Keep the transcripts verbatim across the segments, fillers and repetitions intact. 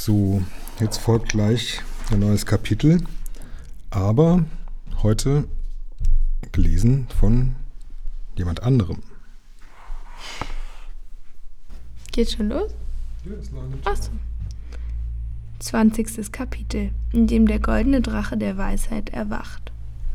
So, jetzt folgt gleich ein neues Kapitel, aber heute gelesen von jemand anderem. Geht schon los? Ja, es landet. Ach so. zwanzigstes Kapitel, in dem der goldene Drache der Weisheit erwacht.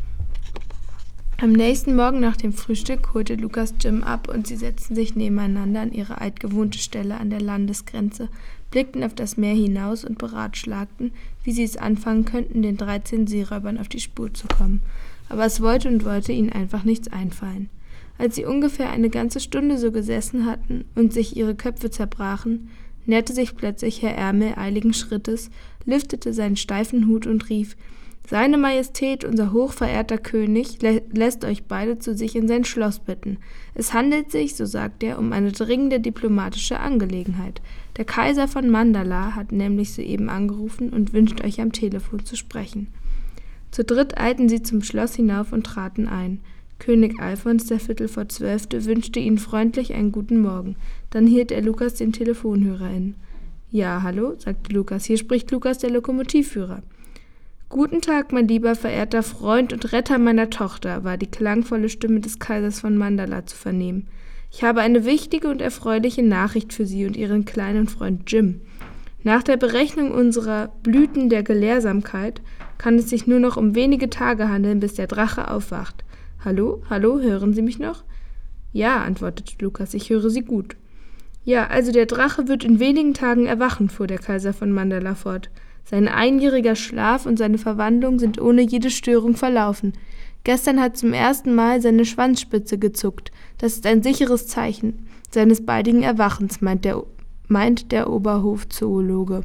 Am nächsten Morgen nach dem Frühstück holte Lukas Jim ab und sie setzten sich nebeneinander an ihre altgewohnte Stelle an der Landesgrenze, blickten auf das Meer hinaus und beratschlagten, wie sie es anfangen könnten, den dreizehn Seeräubern auf die Spur zu kommen. Aber es wollte und wollte ihnen einfach nichts einfallen. Als sie ungefähr eine ganze Stunde so gesessen hatten und sich ihre Köpfe zerbrachen, näherte sich plötzlich Herr Ärmel eiligen Schrittes, lüftete seinen steifen Hut und rief: »Seine Majestät, unser hochverehrter König, lä- lässt euch beide zu sich in sein Schloss bitten. Es handelt sich, so sagt er, um eine dringende diplomatische Angelegenheit. Der Kaiser von Mandala hat nämlich soeben angerufen und wünscht euch am Telefon zu sprechen.« Zu dritt eilten sie zum Schloss hinauf und traten ein. König Alfons, der Viertel vor Zwölfte, wünschte ihnen freundlich einen guten Morgen. Dann hielt er Lukas den Telefonhörer hin. »Ja, hallo«, sagte Lukas, »hier spricht Lukas, der Lokomotivführer.« »Guten Tag, mein lieber, verehrter Freund und Retter meiner Tochter«, war die klangvolle Stimme des Kaisers von Mandala zu vernehmen. »Ich habe eine wichtige und erfreuliche Nachricht für Sie und Ihren kleinen Freund Jim. Nach der Berechnung unserer Blüten der Gelehrsamkeit kann es sich nur noch um wenige Tage handeln, bis der Drache aufwacht. Hallo, hallo, hören Sie mich noch?« »Ja«, antwortete Lukas, »ich höre Sie gut.« »Ja, also der Drache wird in wenigen Tagen erwachen«, fuhr der Kaiser von Mandala fort. »Sein einjähriger Schlaf und seine Verwandlung sind ohne jede Störung verlaufen. Gestern hat zum ersten Mal seine Schwanzspitze gezuckt. Das ist ein sicheres Zeichen seines baldigen Erwachens«, meint der, meint der Oberhofzoologe.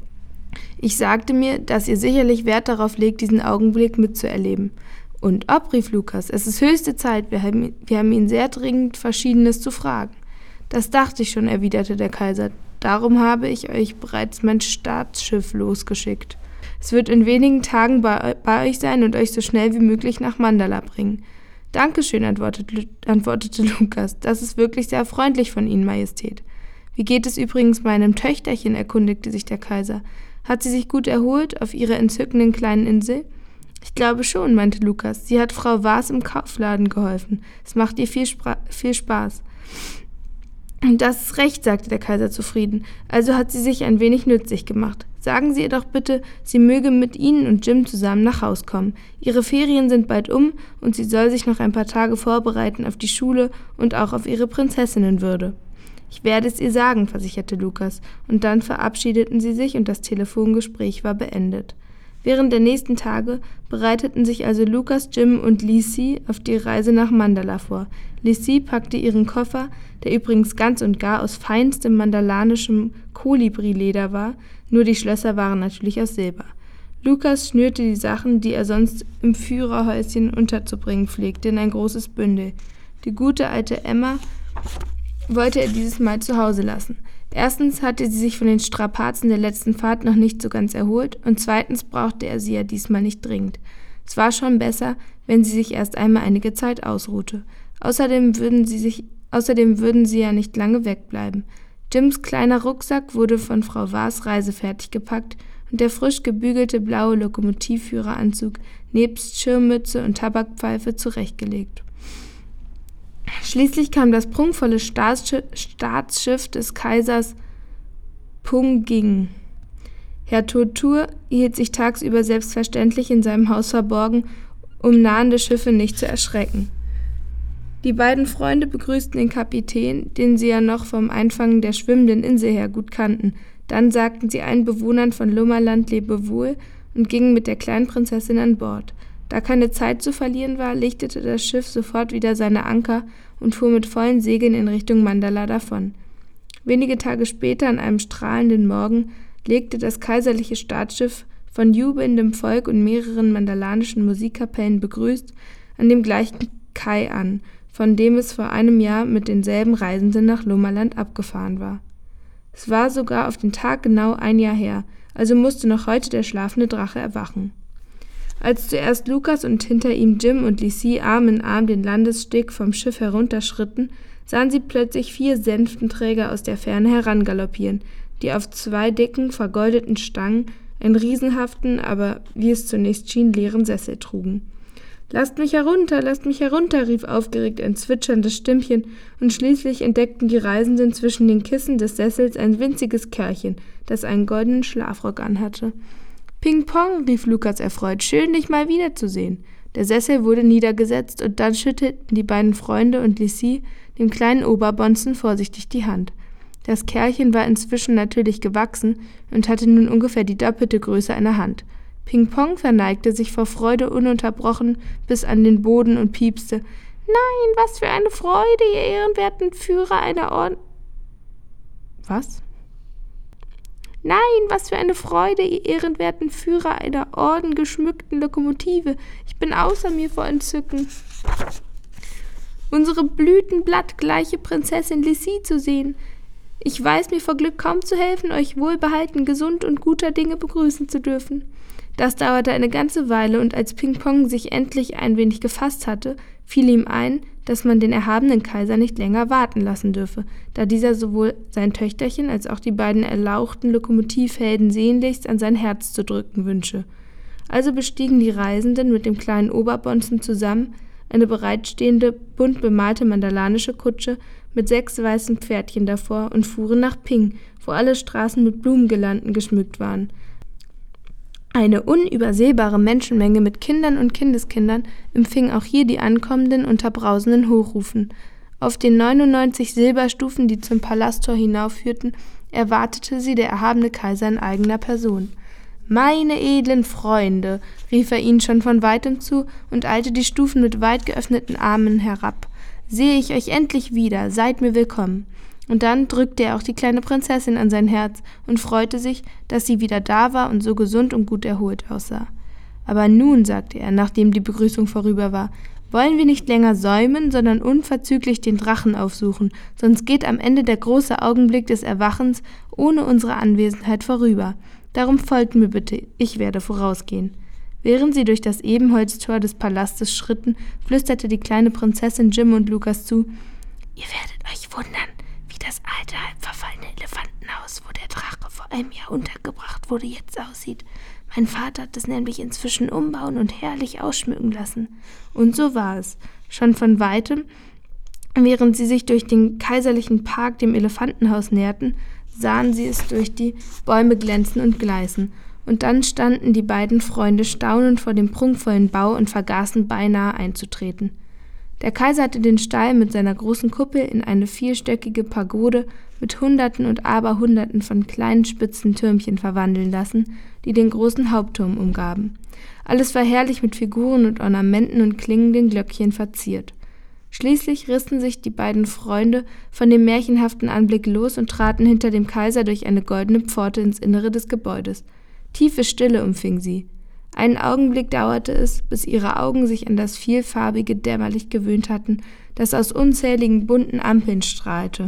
»Ich sagte mir, dass ihr sicherlich Wert darauf legt, diesen Augenblick mitzuerleben.« »Und ob«, rief Lukas, »es ist höchste Zeit, wir haben, wir haben ihn sehr dringend Verschiedenes zu fragen.« »Das dachte ich schon«, erwiderte der Kaiser, »darum habe ich euch bereits mein Staatsschiff losgeschickt. Es wird in wenigen Tagen bei, bei euch sein und euch so schnell wie möglich nach Mandala bringen.« »Dankeschön«, antwortete, antwortete Lukas, »das ist wirklich sehr freundlich von Ihnen, Majestät.« »Wie geht es übrigens meinem Töchterchen?«, erkundigte sich der Kaiser. »Hat sie sich gut erholt auf ihrer entzückenden kleinen Insel?« »Ich glaube schon«, meinte Lukas. »Sie hat Frau Waas im Kaufladen geholfen. Es macht ihr viel, Spra- viel Spaß.« »Das ist recht«, sagte der Kaiser zufrieden. »Also hat sie sich ein wenig nützlich gemacht. Sagen Sie ihr doch bitte, sie möge mit Ihnen und Jim zusammen nach Haus kommen. Ihre Ferien sind bald um und sie soll sich noch ein paar Tage vorbereiten auf die Schule und auch auf ihre Prinzessinnenwürde.« »Ich werde es ihr sagen«, versicherte Lukas, und dann verabschiedeten sie sich und das Telefongespräch war beendet. Während der nächsten Tage bereiteten sich also Lukas, Jim und Lissi auf die Reise nach Mandala vor. Lissi packte ihren Koffer, der übrigens ganz und gar aus feinstem mandalanischem Kolibrileder war, nur die Schlösser waren natürlich aus Silber. Lukas schnürte die Sachen, die er sonst im Führerhäuschen unterzubringen pflegte, in ein großes Bündel. Die gute alte Emma wollte er dieses Mal zu Hause lassen. Erstens hatte sie sich von den Strapazen der letzten Fahrt noch nicht so ganz erholt und zweitens brauchte er sie ja diesmal nicht dringend. Es war schon besser, wenn sie sich erst einmal einige Zeit ausruhte. Außerdem würden sie sich, außerdem würden sie ja nicht lange wegbleiben. Jims kleiner Rucksack wurde von Frau Waas reisefertig gepackt und der frisch gebügelte blaue Lokomotivführeranzug nebst Schirmmütze und Tabakpfeife zurechtgelegt. Schließlich kam das prunkvolle Staatsschiff, Staatsschiff des Kaisers Punging. Herr Totur hielt sich tagsüber selbstverständlich in seinem Haus verborgen, um nahende Schiffe nicht zu erschrecken. Die beiden Freunde begrüßten den Kapitän, den sie ja noch vom Einfangen der schwimmenden Insel her gut kannten. Dann sagten sie allen Bewohnern von Lummerland Lebewohl und gingen mit der kleinen Prinzessin an Bord. Da keine Zeit zu verlieren war, lichtete das Schiff sofort wieder seine Anker und fuhr mit vollen Segeln in Richtung Mandala davon. Wenige Tage später, an einem strahlenden Morgen, legte das kaiserliche Staatsschiff, von jubelndem Volk und mehreren mandalanischen Musikkapellen begrüßt, an dem gleichen Kai an, von dem es vor einem Jahr mit denselben Reisenden nach Lummerland abgefahren war. Es war sogar auf den Tag genau ein Jahr her, also musste noch heute der schlafende Drache erwachen. Als zuerst Lukas und hinter ihm Jim und Lissi Arm in Arm den Landessteg vom Schiff herunterschritten, sahen sie plötzlich vier Sänftenträger aus der Ferne herangaloppieren, die auf zwei dicken, vergoldeten Stangen einen riesenhaften, aber wie es zunächst schien, leeren Sessel trugen. »Lasst mich herunter, lasst mich herunter«, rief aufgeregt ein zwitscherndes Stimmchen, und schließlich entdeckten die Reisenden zwischen den Kissen des Sessels ein winziges Kerlchen, das einen goldenen Schlafrock anhatte. »Ping Pong«, rief Lukas erfreut, »schön, dich mal wiederzusehen.« Der Sessel wurde niedergesetzt, und dann schüttelten die beiden Freunde und Lissy dem kleinen Oberbonzen vorsichtig die Hand. Das Kerlchen war inzwischen natürlich gewachsen und hatte nun ungefähr die doppelte Größe einer Hand. Ping Pong verneigte sich vor Freude ununterbrochen bis an den Boden und piepste. »Nein, was für eine Freude, ihr ehrenwerten Führer einer Orden...« Was? »Nein, was für eine Freude, ihr ehrenwerten Führer einer ordengeschmückten Lokomotive. Ich bin außer mir vor Entzücken, unsere blütenblattgleiche Prinzessin Lissy zu sehen. Ich weiß mir vor Glück kaum zu helfen, euch wohlbehalten, gesund und guter Dinge begrüßen zu dürfen.« Das dauerte eine ganze Weile, und als Ping Pong sich endlich ein wenig gefasst hatte, fiel ihm ein, dass man den erhabenen Kaiser nicht länger warten lassen dürfe, da dieser sowohl sein Töchterchen als auch die beiden erlauchten Lokomotivhelden sehnlichst an sein Herz zu drücken wünsche. Also bestiegen die Reisenden mit dem kleinen Oberbonzen zusammen eine bereitstehende, bunt bemalte mandalanische Kutsche mit sechs weißen Pferdchen davor und fuhren nach Ping, wo alle Straßen mit Blumengirlanden geschmückt waren. Eine unübersehbare Menschenmenge mit Kindern und Kindeskindern empfing auch hier die Ankommenden unter brausenden Hochrufen. Auf den neunundneunzig Silberstufen, die zum Palasttor hinaufführten, erwartete sie der erhabene Kaiser in eigener Person. »Meine edlen Freunde«, rief er ihnen schon von weitem zu und eilte die Stufen mit weit geöffneten Armen herab. »Sehe ich euch endlich wieder, seid mir willkommen.« Und dann drückte er auch die kleine Prinzessin an sein Herz und freute sich, dass sie wieder da war und so gesund und gut erholt aussah. »Aber nun«, sagte er, nachdem die Begrüßung vorüber war, »wollen wir nicht länger säumen, sondern unverzüglich den Drachen aufsuchen, sonst geht am Ende der große Augenblick des Erwachens ohne unsere Anwesenheit vorüber. Darum folgt mir bitte, ich werde vorausgehen.« Während sie durch das Ebenholztor des Palastes schritten, flüsterte die kleine Prinzessin Jim und Lukas zu, »Ihr werdet euch wundern, wie das alte, halb verfallene Elefantenhaus, wo der Drache vor einem Jahr untergebracht wurde, jetzt aussieht. Mein Vater hat es nämlich inzwischen umbauen und herrlich ausschmücken lassen.« Und so war es. Schon von weitem, während sie sich durch den kaiserlichen Park dem Elefantenhaus näherten, sahen sie es durch die Bäume glänzen und gleißen. Und dann standen die beiden Freunde staunend vor dem prunkvollen Bau und vergaßen beinahe einzutreten. Der Kaiser hatte den Stall mit seiner großen Kuppel in eine vierstöckige Pagode mit Hunderten und Aberhunderten von kleinen spitzen Türmchen verwandeln lassen, die den großen Hauptturm umgaben. Alles war herrlich mit Figuren und Ornamenten und klingenden Glöckchen verziert. Schließlich rissen sich die beiden Freunde von dem märchenhaften Anblick los und traten hinter dem Kaiser durch eine goldene Pforte ins Innere des Gebäudes. Tiefe Stille umfing sie. Einen Augenblick dauerte es, bis ihre Augen sich an das vielfarbige Dämmerlicht gewöhnt hatten, das aus unzähligen bunten Ampeln strahlte.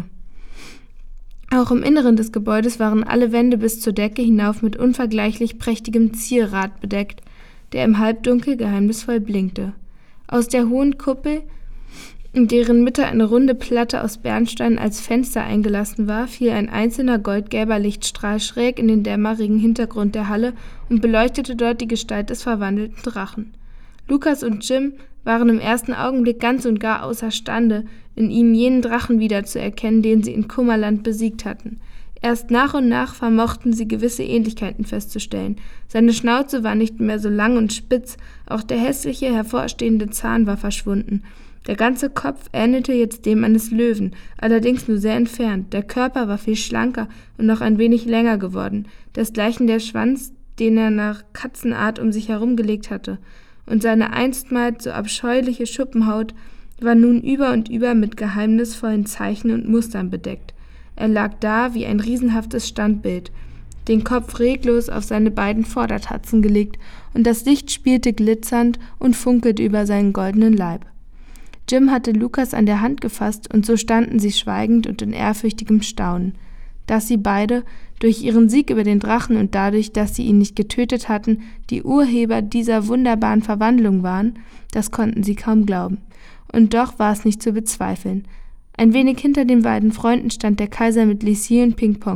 Auch im Inneren des Gebäudes waren alle Wände bis zur Decke hinauf mit unvergleichlich prächtigem Zierrat bedeckt, der im Halbdunkel geheimnisvoll blinkte. Aus der hohen Kuppel, in deren Mitte eine runde Platte aus Bernstein als Fenster eingelassen war, fiel ein einzelner goldgelber Lichtstrahl schräg in den dämmerigen Hintergrund der Halle und beleuchtete dort die Gestalt des verwandelten Drachen. Lukas und Jim waren im ersten Augenblick ganz und gar außerstande, in ihm jenen Drachen wiederzuerkennen, den sie in Kummerland besiegt hatten. Erst nach und nach vermochten sie gewisse Ähnlichkeiten festzustellen. Seine Schnauze war nicht mehr so lang und spitz, auch der hässliche, hervorstehende Zahn war verschwunden. Der ganze Kopf ähnelte jetzt dem eines Löwen, allerdings nur sehr entfernt. Der Körper war viel schlanker und noch ein wenig länger geworden, desgleichen der Schwanz, den er nach Katzenart um sich herumgelegt hatte, und seine einstmals so abscheuliche Schuppenhaut war nun über und über mit geheimnisvollen Zeichen und Mustern bedeckt. Er lag da wie ein riesenhaftes Standbild, den Kopf reglos auf seine beiden Vordertatzen gelegt, und das Licht spielte glitzernd und funkelte über seinen goldenen Leib. Jim hatte Lukas an der Hand gefasst, und so standen sie schweigend und in ehrfürchtigem Staunen. Dass sie beide, durch ihren Sieg über den Drachen und dadurch, dass sie ihn nicht getötet hatten, die Urheber dieser wunderbaren Verwandlung waren, das konnten sie kaum glauben. Und doch war es nicht zu bezweifeln. Ein wenig hinter den beiden Freunden stand der Kaiser mit Lissy und Ping Pong.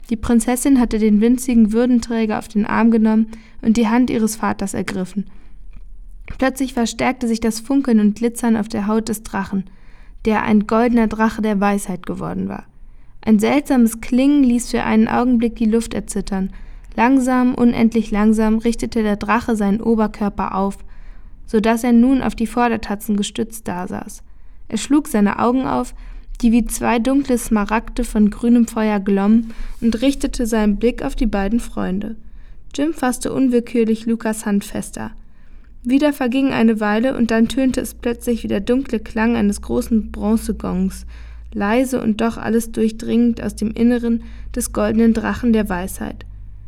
Die Prinzessin hatte den winzigen Würdenträger auf den Arm genommen und die Hand ihres Vaters ergriffen. Plötzlich verstärkte sich das Funkeln und Glitzern auf der Haut des Drachen, der ein goldener Drache der Weisheit geworden war. Ein seltsames Klingen ließ für einen Augenblick die Luft erzittern. Langsam, unendlich langsam richtete der Drache seinen Oberkörper auf, so dass er nun auf die Vordertatzen gestützt dasaß. Er schlug seine Augen auf, die wie zwei dunkle Smaragde von grünem Feuer glommen, und richtete seinen Blick auf die beiden Freunde. Jim fasste unwillkürlich Lukas Hand fester. Wieder verging eine Weile, und dann tönte es plötzlich wie der dunkle Klang eines großen Bronzegongs, leise und doch alles durchdringend aus dem Inneren des goldenen Drachen der Weisheit.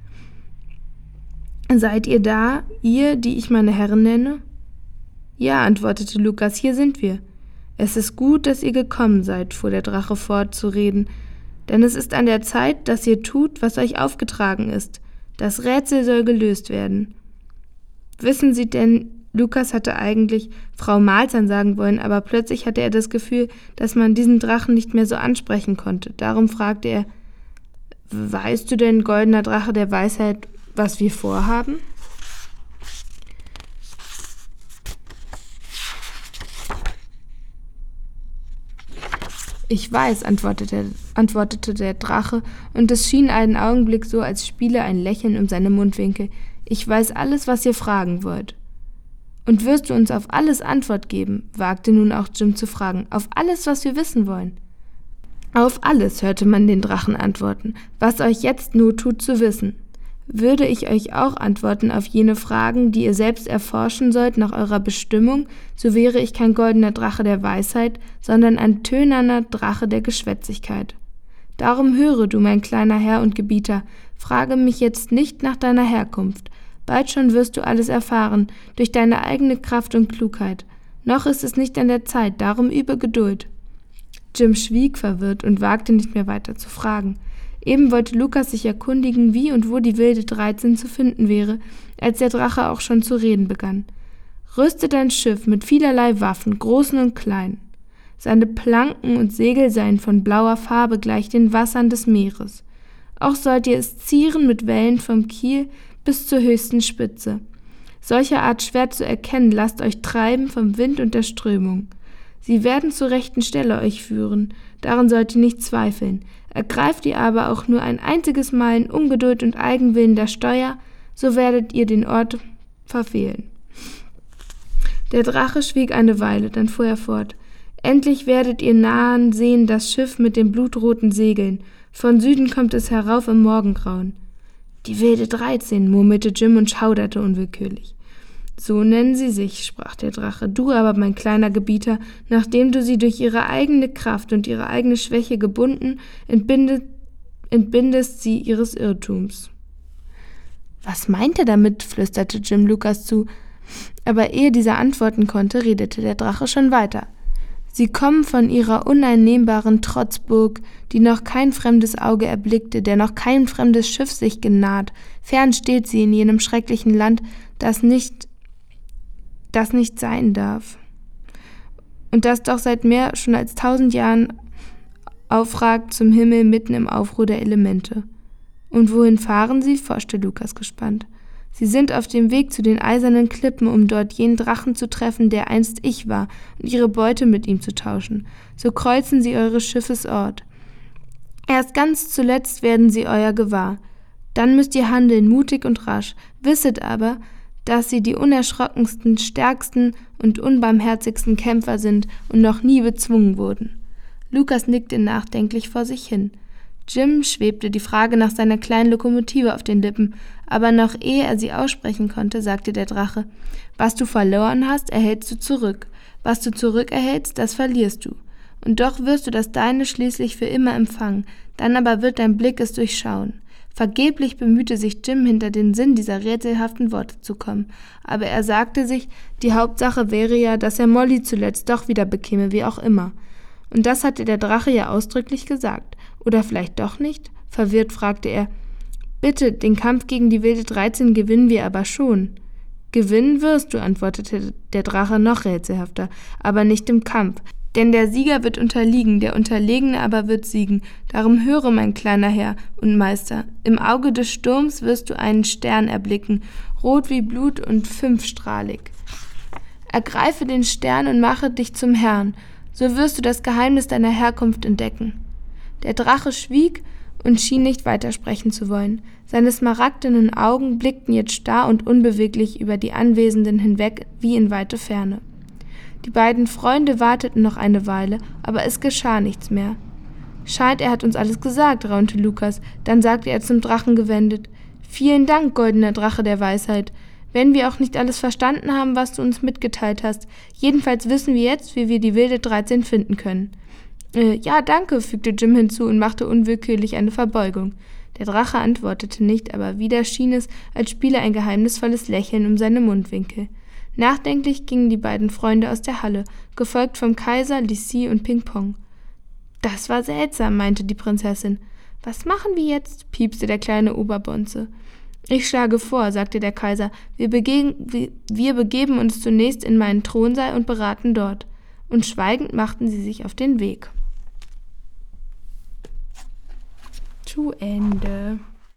»Seid ihr da, ihr, die ich meine Herren nenne?« »Ja«, antwortete Lukas, »hier sind wir.« »Es ist gut, dass ihr gekommen seid«, fuhr der Drache fort zu reden, »denn es ist an der Zeit, dass ihr tut, was euch aufgetragen ist. Das Rätsel soll gelöst werden.« »Wissen Sie denn«, Lukas hatte eigentlich Frau Malzahn sagen wollen, aber plötzlich hatte er das Gefühl, dass man diesen Drachen nicht mehr so ansprechen konnte. Darum fragte er, »Weißt du denn, goldener Drache der Weisheit, was wir vorhaben?« »Ich weiß«, antwortete, antwortete der Drache, und es schien einen Augenblick so, als spiele ein Lächeln um seine Mundwinkel. »Ich weiß alles, was ihr fragen wollt.« »Und wirst du uns auf alles Antwort geben?«, wagte nun auch Jim zu fragen. »Auf alles, was wir wissen wollen?« »Auf alles«, hörte man den Drachen antworten, »was euch jetzt not tut zu wissen. Würde ich euch auch antworten auf jene Fragen, die ihr selbst erforschen sollt nach eurer Bestimmung, so wäre ich kein goldener Drache der Weisheit, sondern ein tönerner Drache der Geschwätzigkeit. Darum höre du, mein kleiner Herr und Gebieter, frage mich jetzt nicht nach deiner Herkunft. Bald schon wirst du alles erfahren, durch deine eigene Kraft und Klugheit. Noch ist es nicht an der Zeit, darum übe Geduld.« Jim schwieg verwirrt und wagte nicht mehr weiter zu fragen. Eben wollte Lukas sich erkundigen, wie und wo die wilde dreizehn zu finden wäre, als der Drache auch schon zu reden begann. »Rüste dein Schiff mit vielerlei Waffen, großen und kleinen. Seine Planken und Segel seien von blauer Farbe gleich den Wassern des Meeres. Auch sollt ihr es zieren mit Wellen vom Kiel bis zur höchsten Spitze. Solcher Art schwer zu erkennen, lasst euch treiben vom Wind und der Strömung. Sie werden zur rechten Stelle euch führen, daran sollt ihr nicht zweifeln. Ergreift ihr aber auch nur ein einziges Mal in Ungeduld und Eigenwillen der Steuer, so werdet ihr den Ort verfehlen.« Der Drache schwieg eine Weile, dann fuhr er fort. »Endlich werdet ihr nahen sehen das Schiff mit den blutroten Segeln. Von Süden kommt es herauf im Morgengrauen.« »Die wilde dreizehn«, murmelte Jim und schauderte unwillkürlich. »So nennen sie sich«, sprach der Drache. »Du aber, mein kleiner Gebieter, nachdem du sie durch ihre eigene Kraft und ihre eigene Schwäche gebunden, entbindet, entbindest sie ihres Irrtums.« »Was meint er damit?«, flüsterte Jim Lukas zu. Aber ehe dieser antworten konnte, redete der Drache schon weiter. »Sie kommen von ihrer uneinnehmbaren Trotzburg, die noch kein fremdes Auge erblickte, der noch kein fremdes Schiff sich genaht. Fern steht sie in jenem schrecklichen Land, das nicht, das nicht sein darf. Und das doch seit mehr schon als tausend Jahren aufragt zum Himmel mitten im Aufruhr der Elemente.« »Und wohin fahren sie?«, forschte Lukas gespannt. »Sie sind auf dem Weg zu den eisernen Klippen, um dort jenen Drachen zu treffen, der einst ich war, und ihre Beute mit ihm zu tauschen. So kreuzen sie eures Schiffes Ort. Erst ganz zuletzt werden sie euer gewahr. Dann müsst ihr handeln, mutig und rasch. Wisset aber, dass sie die unerschrockensten, stärksten und unbarmherzigsten Kämpfer sind und noch nie bezwungen wurden.« Lukas nickte nachdenklich vor sich hin. Jim schwebte die Frage nach seiner kleinen Lokomotive auf den Lippen, aber noch ehe er sie aussprechen konnte, sagte der Drache, »Was du verloren hast, erhältst du zurück. Was du zurückerhältst, das verlierst du. Und doch wirst du das Deine schließlich für immer empfangen, dann aber wird dein Blick es durchschauen.« Vergeblich bemühte sich Jim, hinter den Sinn dieser rätselhaften Worte zu kommen, aber er sagte sich, die Hauptsache wäre ja, dass er Molly zuletzt doch wieder bekäme, wie auch immer. Und das hatte der Drache ja ausdrücklich gesagt. Oder vielleicht doch nicht? Verwirrt fragte er. »Bitte, den Kampf gegen die wilde dreizehn gewinnen wir aber schon.« »Gewinnen wirst du«, antwortete der Drache noch rätselhafter, »aber nicht im Kampf. Denn der Sieger wird unterliegen, der Unterlegene aber wird siegen. Darum höre, mein kleiner Herr und Meister, im Auge des Sturms wirst du einen Stern erblicken, rot wie Blut und fünfstrahlig. Ergreife den Stern und mache dich zum Herrn, so wirst du das Geheimnis deiner Herkunft entdecken. Der Drache schwieg und schien nicht weitersprechen zu wollen. Seine smaragdenen Augen blickten jetzt starr und unbeweglich über die Anwesenden hinweg wie in weite Ferne. Die beiden Freunde warteten noch eine Weile, aber es geschah nichts mehr. »Scheint, er hat uns alles gesagt«, raunte Lukas. Dann sagte er zum Drachen gewendet: »Vielen Dank, goldener Drache der Weisheit. Wenn wir auch nicht alles verstanden haben, was du uns mitgeteilt hast, jedenfalls wissen wir jetzt, wie wir die wilde dreizehn finden können.« Äh, »Ja, danke«, fügte Jim hinzu und machte unwillkürlich eine Verbeugung. Der Drache antwortete nicht, aber wieder schien es, als spiele ein geheimnisvolles Lächeln um seine Mundwinkel. Nachdenklich gingen die beiden Freunde aus der Halle, gefolgt vom Kaiser, Lissi und Ping-Pong. »Das war seltsam«, meinte die Prinzessin. »Was machen wir jetzt?«, piepste der kleine Oberbonze. »Ich schlage vor«, sagte der Kaiser, wir, begegen, wir, wir begeben uns zunächst in meinen Thronsaal und beraten dort.« Und schweigend machten sie sich auf den Weg. Zu Ende.